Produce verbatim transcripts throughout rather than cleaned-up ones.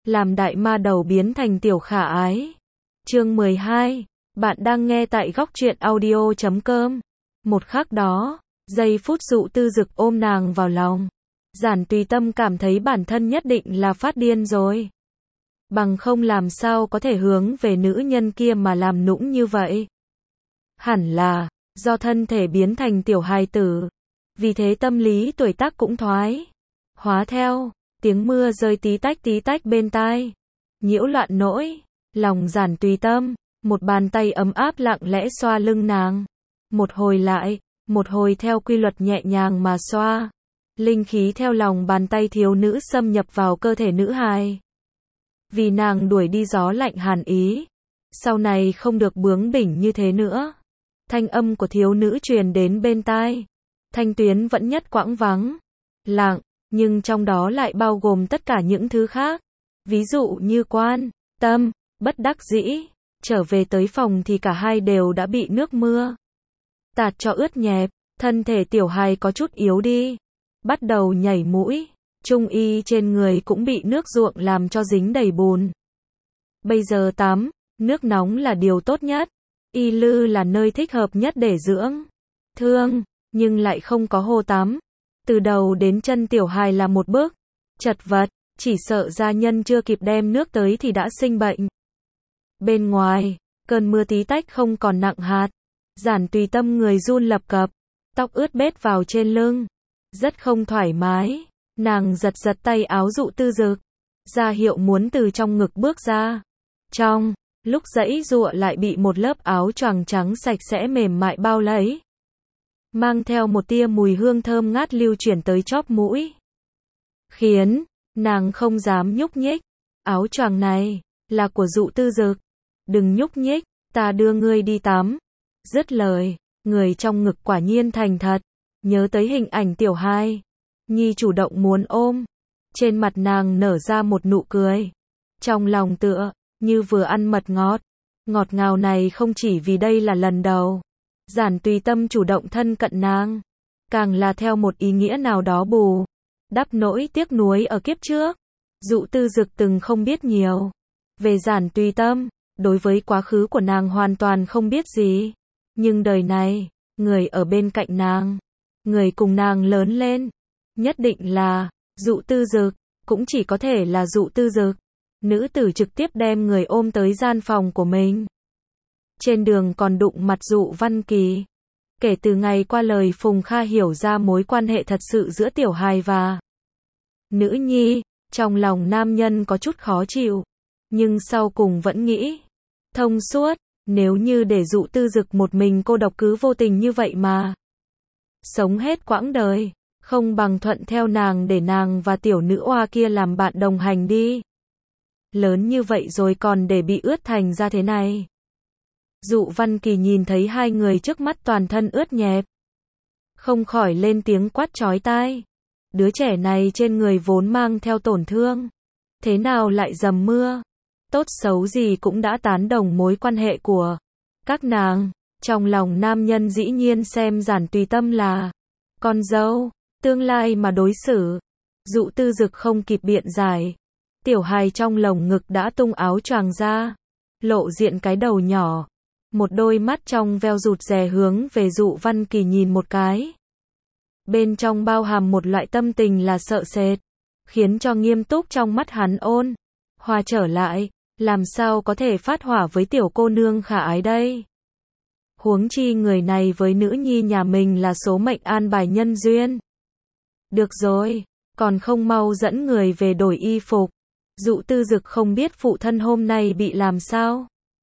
làm đại ma đầu biến thành tiểu khả ái. Chương mười hai, bạn đang nghe tại góc truyện audio chấm com. Một khắc đó, giây phút Dụ Tư Dực ôm nàng vào lòng, Giản Tùy Tâm cảm thấy bản thân nhất định là phát điên rồi. Bằng không làm sao có thể hướng về nữ nhân kia mà làm nũng như vậy. Hẳn là do thân thể biến thành tiểu hài tử, vì thế tâm lý tuổi tác cũng thoái hóa theo. Tiếng mưa rơi tí tách tí tách bên tai, nhiễu loạn nỗi lòng Giản Tùy Tâm. Một bàn tay ấm áp lặng lẽ xoa lưng nàng, một hồi lại, một hồi theo quy luật nhẹ nhàng mà xoa. Linh khí theo lòng bàn tay thiếu nữ xâm nhập vào cơ thể nữ hài. Vì nàng đuổi đi gió lạnh hàn ý, sau này không được bướng bỉnh như thế nữa. Thanh âm của thiếu nữ truyền đến bên tai. Thanh tuyến vẫn nhất quãng vắng lặng, nhưng trong đó lại bao gồm tất cả những thứ khác. Ví dụ như quan tâm, bất đắc dĩ. Trở về tới phòng thì cả hai đều đã bị nước mưa tạt cho ướt nhẹp. Thân thể tiểu hài có chút yếu đi, bắt đầu nhảy mũi. Trung y trên người cũng bị nước ruộng làm cho dính đầy bùn. Bây giờ tắm nước nóng là điều tốt nhất. Y lư là nơi thích hợp nhất để dưỡng thương, nhưng lại không có hồ tắm. Từ đầu đến chân tiểu hài là một bước chật vật, chỉ sợ gia nhân chưa kịp đem nước tới thì đã sinh bệnh. Bên ngoài, cơn mưa tí tách không còn nặng hạt. Giản Tùy Tâm người run lập cập, tóc ướt bết vào trên lưng, rất không thoải mái. Nàng giật giật tay áo Dụ Tư Dực, ra hiệu muốn từ trong ngực bước ra. Trong lúc giãy giụa lại bị một lớp áo choàng trắng sạch sẽ mềm mại bao lấy, mang theo một tia mùi hương thơm ngát lưu chuyển tới chóp mũi, khiến nàng không dám nhúc nhích. Áo choàng này là của Dụ Tư Dực. Đừng nhúc nhích, ta đưa ngươi đi tắm. Dứt lời, người trong ngực quả nhiên thành thật. Nhớ tới hình ảnh tiểu hai nhi chủ động muốn ôm, trên mặt nàng nở ra một nụ cười. Trong lòng tựa như vừa ăn mật ngọt. Ngọt ngào này không chỉ vì đây là lần đầu Giản Tùy Tâm chủ động thân cận nàng, càng là theo một ý nghĩa nào đó bù đắp nỗi tiếc nuối ở kiếp trước. Dụ Tư Dực từng không biết nhiều về Giản Tùy Tâm, đối với quá khứ của nàng hoàn toàn không biết gì. Nhưng đời này, người ở bên cạnh nàng, người cùng nàng lớn lên, nhất định là Dụ Tư Dực, cũng chỉ có thể là Dụ Tư Dực. Nữ tử trực tiếp đem người ôm tới gian phòng của mình. Trên đường còn đụng mặt Dụ Văn Kỳ. Kể từ ngày qua lời Phùng Kha hiểu ra mối quan hệ thật sự giữa tiểu hài và nữ nhi, trong lòng nam nhân có chút khó chịu, nhưng sau cùng vẫn nghĩ thông suốt. Nếu như để Dụ Tư Dực một mình cô độc cứ vô tình như vậy mà sống hết quãng đời, không bằng thuận theo nàng để nàng và tiểu nữ oa kia làm bạn đồng hành đi. Lớn như vậy rồi còn để bị ướt thành ra thế này. Dụ Văn Kỳ nhìn thấy hai người trước mắt toàn thân ướt nhẹp, không khỏi lên tiếng quát chói tai. Đứa trẻ này trên người vốn mang theo tổn thương, thế nào lại dầm mưa? Tốt xấu gì cũng đã tán đồng mối quan hệ của các nàng. Trong lòng nam nhân dĩ nhiên xem Giản Tùy Tâm là con dâu tương lai mà đối xử. Dụ Tư Dực không kịp biện giải, tiểu hài trong lồng ngực đã tung áo choàng ra, lộ diện cái đầu nhỏ. Một đôi mắt trong veo rụt rè hướng về Dụ Văn Kỳ nhìn một cái. Bên trong bao hàm một loại tâm tình là sợ sệt, khiến cho nghiêm túc trong mắt hắn ôn hòa trở lại. Làm sao có thể phát hỏa với tiểu cô nương khả ái đây? Huống chi người này với nữ nhi nhà mình là số mệnh an bài nhân duyên. Được rồi, còn không mau dẫn người về đổi y phục. Dụ Tư Dực không biết phụ thân hôm nay bị làm sao,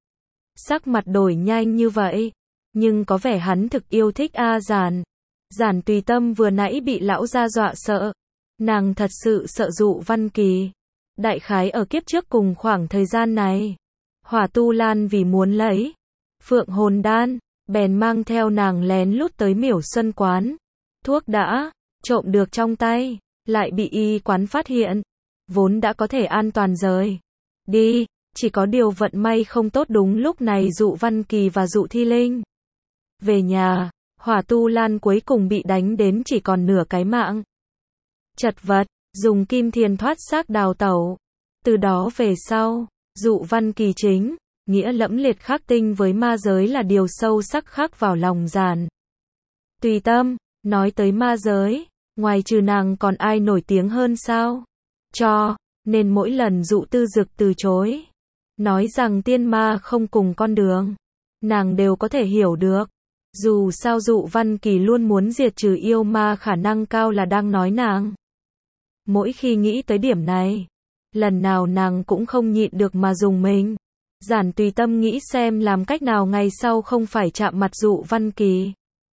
sắc mặt đổi nhanh như vậy, nhưng có vẻ hắn thực yêu thích A Giản. Giản Tùy Tâm vừa nãy bị lão gia dọa sợ, nàng thật sự sợ Dụ Văn Kỳ. Đại khái ở kiếp trước cùng khoảng thời gian này, Hỏa Tu Lan vì muốn lấy Phượng Hồn Đan, bèn mang theo nàng lén lút tới Miểu Xuân quán. Thuốc đã trộm được trong tay, lại bị y quán phát hiện, vốn đã có thể an toàn rời đi, chỉ có điều vận may không tốt, đúng lúc này Dụ Văn Kỳ và Dụ Thi Linh về nhà. Hỏa Tu Lan cuối cùng bị đánh đến chỉ còn nửa cái mạng, chật vật dùng kim thiền thoát xác đào tẩu. Từ đó về sau, Dụ Văn Kỳ chính, nghĩa lẫm liệt khắc tinh với ma giới là điều sâu sắc khắc vào lòng Giản Tùy Tâm. Nói tới ma giới, ngoài trừ nàng còn ai nổi tiếng hơn sao? Cho nên mỗi lần Dụ Tư Dực từ chối, nói rằng tiên ma không cùng con đường, nàng đều có thể hiểu được. Dù sao Dụ Văn Kỳ luôn muốn diệt trừ yêu ma, khả năng cao là đang nói nàng. Mỗi khi nghĩ tới điểm này, lần nào nàng cũng không nhịn được mà dùng mình. Giản Tùy Tâm nghĩ xem làm cách nào ngày sau không phải chạm mặt Dụ Văn Kỳ.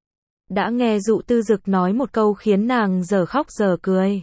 Đã nghe Dụ Tư Dực nói một câu khiến nàng giờ khóc giờ cười.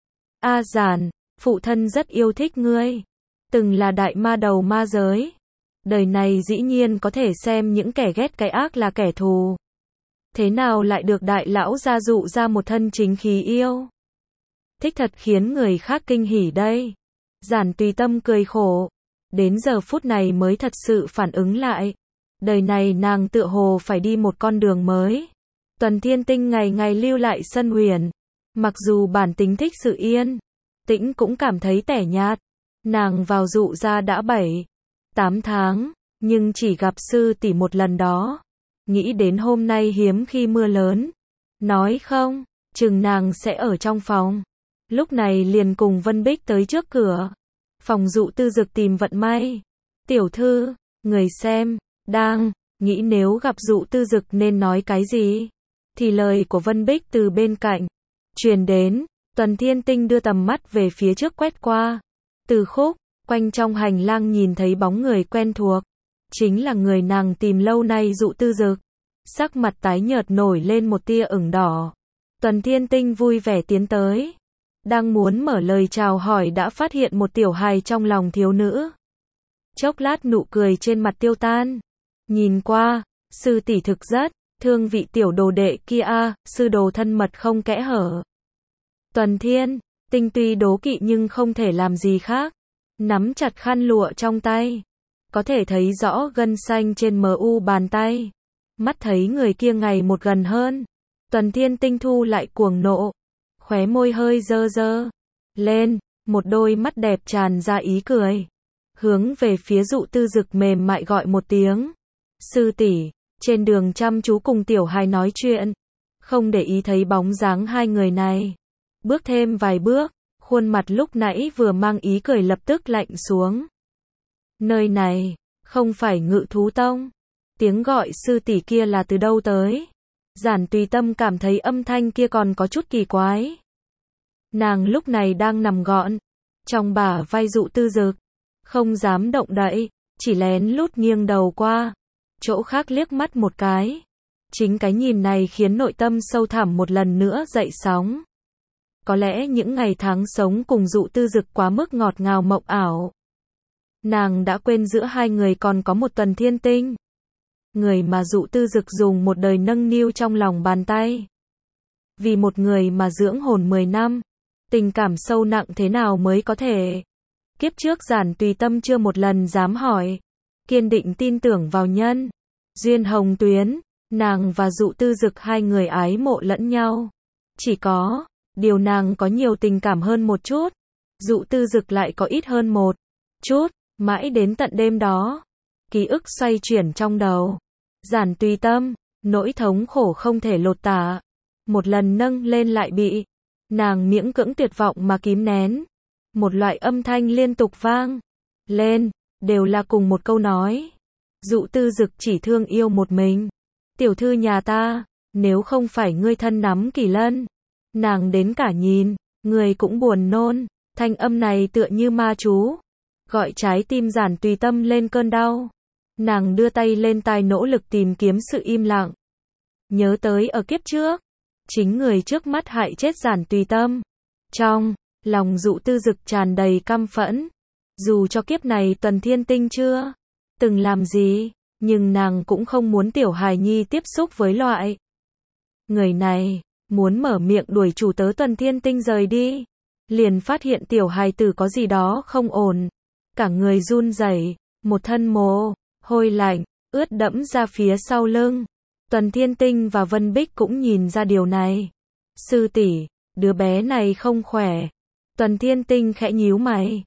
A Giản, phụ thân rất yêu thích ngươi, từng là đại ma đầu ma giới. Đời này dĩ nhiên có thể xem những kẻ ghét cái ác là kẻ thù. Thế nào lại được đại lão gia dụ ra một thân chính khí yêu? Thích thật khiến người khác kinh hỉ đây. Giản Tùy Tâm cười khổ. Đến giờ phút này mới thật sự phản ứng lại. Đời này nàng tựa hồ phải đi một con đường mới. Tuần Thiên Tinh ngày ngày lưu lại sân huyền. Mặc dù bản tính thích sự yên tĩnh cũng cảm thấy tẻ nhạt. Nàng vào Dụ gia đã bảy, tám tháng, nhưng chỉ gặp sư tỷ một lần đó. Nghĩ đến hôm nay hiếm khi mưa lớn. Nói không, chừng nàng sẽ ở trong phòng. Lúc này liền cùng Vân Bích tới trước cửa. Phòng Dụ Tư Dực tìm vận may. Tiểu thư, người xem, đang nghĩ nếu gặp Dụ Tư Dực nên nói cái gì. Thì lời của Vân Bích từ bên cạnh truyền đến. Tuần Thiên Tinh đưa tầm mắt về phía trước quét qua. Từ khúc, quanh trong hành lang nhìn thấy bóng người quen thuộc. Chính là người nàng tìm lâu nay, Dụ Tư Dực. Sắc mặt tái nhợt nổi lên một tia ửng đỏ. Tuần Thiên Tinh vui vẻ tiến tới. Đang muốn mở lời chào hỏi đã phát hiện một tiểu hài trong lòng thiếu nữ. Chốc lát nụ cười trên mặt tiêu tan. Nhìn qua, sư tỷ thực rất thương vị tiểu đồ đệ kia a, sư đồ thân mật không kẽ hở. Tuần Thiên Tinh tuy đố kỵ nhưng không thể làm gì khác. Nắm chặt khăn lụa trong tay. Có thể thấy rõ gân xanh trên mờ u bàn tay. Mắt thấy người kia ngày một gần hơn. Tuần Thiên Tinh thu lại cuồng nộ. Khóe môi hơi dơ dơ lên, một đôi mắt đẹp tràn ra ý cười. Hướng về phía Dụ Tư Dực mềm mại gọi một tiếng. Sư tỷ, trên đường chăm chú cùng tiểu hài nói chuyện. Không để ý thấy bóng dáng hai người này. Bước thêm vài bước, khuôn mặt lúc nãy vừa mang ý cười lập tức lạnh xuống. Nơi này, không phải Ngự Thú Tông. Tiếng gọi sư tỷ kia là từ đâu tới? Giản Tùy Tâm cảm thấy âm thanh kia còn có chút kỳ quái. Nàng lúc này đang nằm gọn trong bả vai Dụ Tư Dực, không dám động đậy, chỉ lén lút nghiêng đầu qua chỗ khác liếc mắt một cái. Chính cái nhìn này khiến nội tâm sâu thẳm một lần nữa dậy sóng. Có lẽ những ngày tháng sống cùng Dụ Tư Dực quá mức ngọt ngào mộng ảo. Nàng đã quên giữa hai người còn có một Tuần Thiên Tinh. Người mà Dụ Tư Dực dùng một đời nâng niu trong lòng bàn tay. Vì một người mà dưỡng hồn mười năm. Tình cảm sâu nặng thế nào mới có thể? Kiếp trước Giản Tùy Tâm chưa một lần dám hỏi. Kiên định tin tưởng vào nhân duyên hồng tuyến. Nàng và Dụ Tư Dực hai người ái mộ lẫn nhau. Chỉ có điều nàng có nhiều tình cảm hơn một chút. Dụ Tư Dực lại có ít hơn một chút. Mãi đến tận đêm đó, ký ức xoay chuyển trong đầu. Giản Tùy Tâm, nỗi thống khổ không thể lột tả. Một lần nâng lên lại bị nàng miễn cưỡng tuyệt vọng mà kìm nén. Một loại âm thanh liên tục vang lên, đều là cùng một câu nói. Dụ Tư Dực chỉ thương yêu một mình. Tiểu thư nhà ta, nếu không phải ngươi thân nắm Kỳ Lân, nàng đến cả nhìn, người cũng buồn nôn. Thanh âm này tựa như ma chú, gọi trái tim Giản Tùy Tâm lên cơn đau. Nàng đưa tay lên tai nỗ lực tìm kiếm sự im lặng. Nhớ tới ở kiếp trước, chính người trước mắt hại chết Giản Tùy Tâm. Trong lòng Dụ Tư Dực tràn đầy căm phẫn. Dù cho kiếp này Tuần Thiên Tinh chưa từng làm gì, nhưng nàng cũng không muốn tiểu hài nhi tiếp xúc với loại người này. Muốn mở miệng đuổi chủ tớ Tuần Thiên Tinh rời đi, liền phát hiện tiểu hài tử có gì đó không ổn. Cả người run rẩy, một thân mồ hôi lạnh ướt đẫm ra phía sau lưng. Tuần Thiên Tinh và Vân Bích cũng nhìn ra điều này. Sư tỷ, đứa bé này không khỏe. Tuần Thiên Tinh khẽ nhíu mày.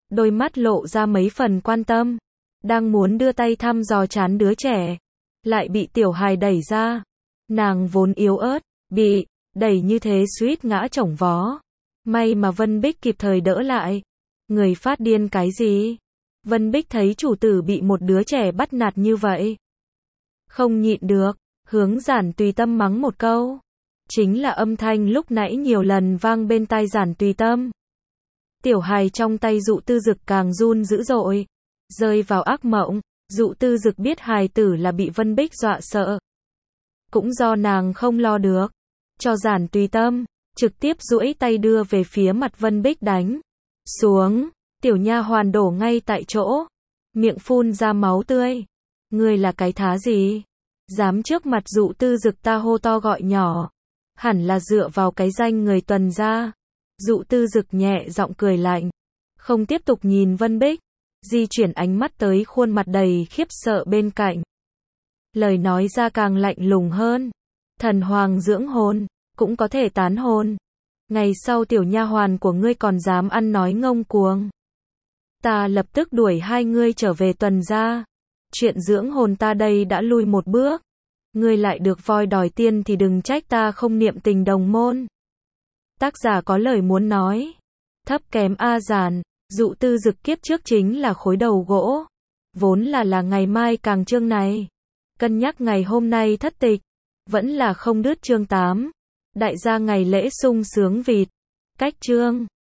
đôi mắt lộ ra mấy phần quan tâm, đang muốn đưa tay thăm dò trán đứa trẻ, lại bị tiểu hài đẩy ra. Nàng vốn yếu ớt, bị đẩy như thế suýt ngã chổng vó. May mà Vân Bích kịp thời đỡ lại. Người phát điên cái gì? Vân Bích thấy chủ tử bị một đứa trẻ bắt nạt như vậy, không nhịn được, hướng Giản Tùy Tâm mắng một câu. Chính là âm thanh lúc nãy nhiều lần vang bên tai Giản Tùy Tâm. Tiểu hài trong tay Dụ Tư Dực càng run dữ dội, rơi vào ác mộng. Dụ Tư Dực biết hài tử là bị Vân Bích dọa sợ, cũng do nàng không lo được, cho Giản Tùy Tâm trực tiếp duỗi tay đưa về phía mặt Vân Bích đánh xuống. Tiểu nha hoàn đổ ngay tại chỗ, miệng phun ra máu tươi. Ngươi là cái thá gì? Dám trước mặt Dụ Tư Dực ta hô to gọi nhỏ, hẳn là dựa vào cái danh người Tuần gia. Dụ Tư Dực nhẹ giọng cười lạnh, không tiếp tục nhìn Vân Bích, di chuyển ánh mắt tới khuôn mặt đầy khiếp sợ bên cạnh. Lời nói ra càng lạnh lùng hơn. Thần hoàng dưỡng hồn, cũng có thể tán hồn. Ngày sau tiểu nha hoàn của ngươi còn dám ăn nói ngông cuồng, ta lập tức đuổi hai ngươi trở về Tuần gia. Chuyện dưỡng hồn ta đây đã lui một bước, ngươi lại được voi đòi tiên thì đừng trách ta không niệm tình đồng môn. Tác giả có lời muốn nói. Thấp kém a Giản. Dụ Tư Dực kiếp trước chính là khối đầu gỗ, vốn là là ngày mai càng chương này. Cân nhắc ngày hôm nay thất tịch, vẫn là không đứt chương tám. Đại gia ngày lễ sung sướng vịt. Cách chương